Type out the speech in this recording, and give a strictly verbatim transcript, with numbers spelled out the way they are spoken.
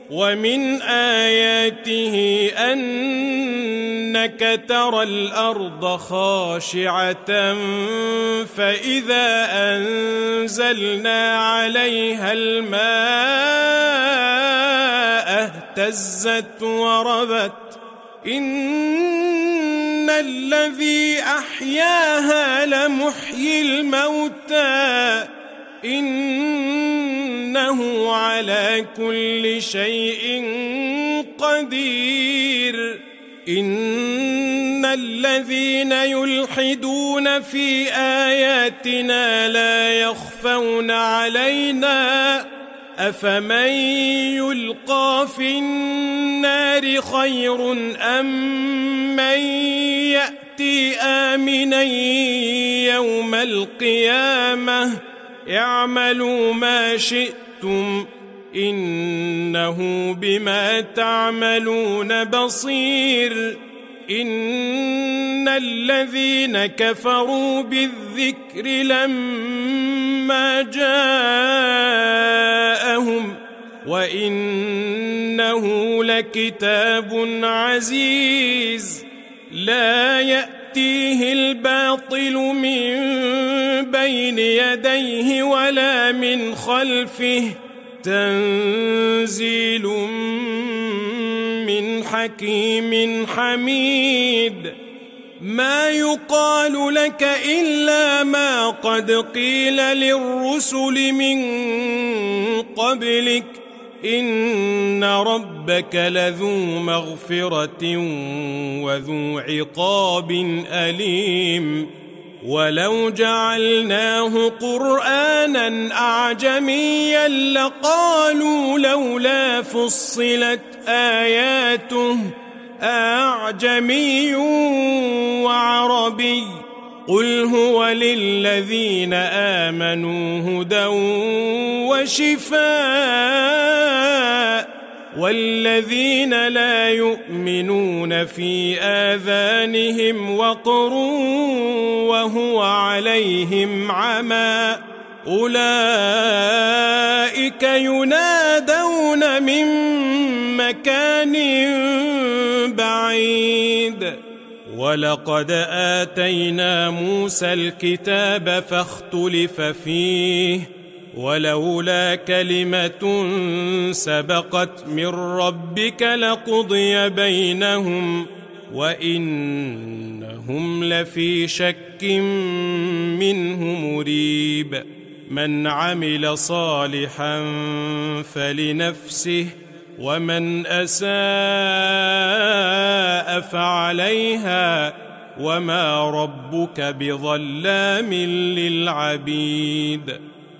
ومن آياته أنك ترى الأرض خاشعة فإذا أنزلنا عليها الماء اهتزت وربت إن الذي أحياها لمحيي الموتى إنه على كل شيء قدير إن الذين يلحدون في آياتنا لا يخفون علينا أفمن يلقى في النار خير أم من يأتي آمنا يوم القيامة اعملوا ما شئتم إنه بما تعملون بصير إن الذين كفروا بالذكر لما جاءهم وإنه لكتاب عزيز لا يأتيه الباطل من بين يديه ولا من خلفه تنزيل من حكيم حميد ما يقال لك إلا ما قد قيل للرسل من قبلك إن ربك لذو مغفرة وذو عقاب أليم ولو جعلناه قرآنا أعجميا لقالوا لولا فصلت آياته أعجمي وعربي قل هو للذين آمنوا هدى وشفاء والذين لا يؤمنون في آذانهم وقر وهو عليهم عمى أولئك ينادون من مكان بعيد ولقد آتينا موسى الكتاب فاختلف فيه ولولا كلمة سبقت من ربك لقضي بينهم وإنهم لفي شك منه مريب من عمل صالحا فلنفسه ومن أساء فعليها وما ربك بظلام للعبيد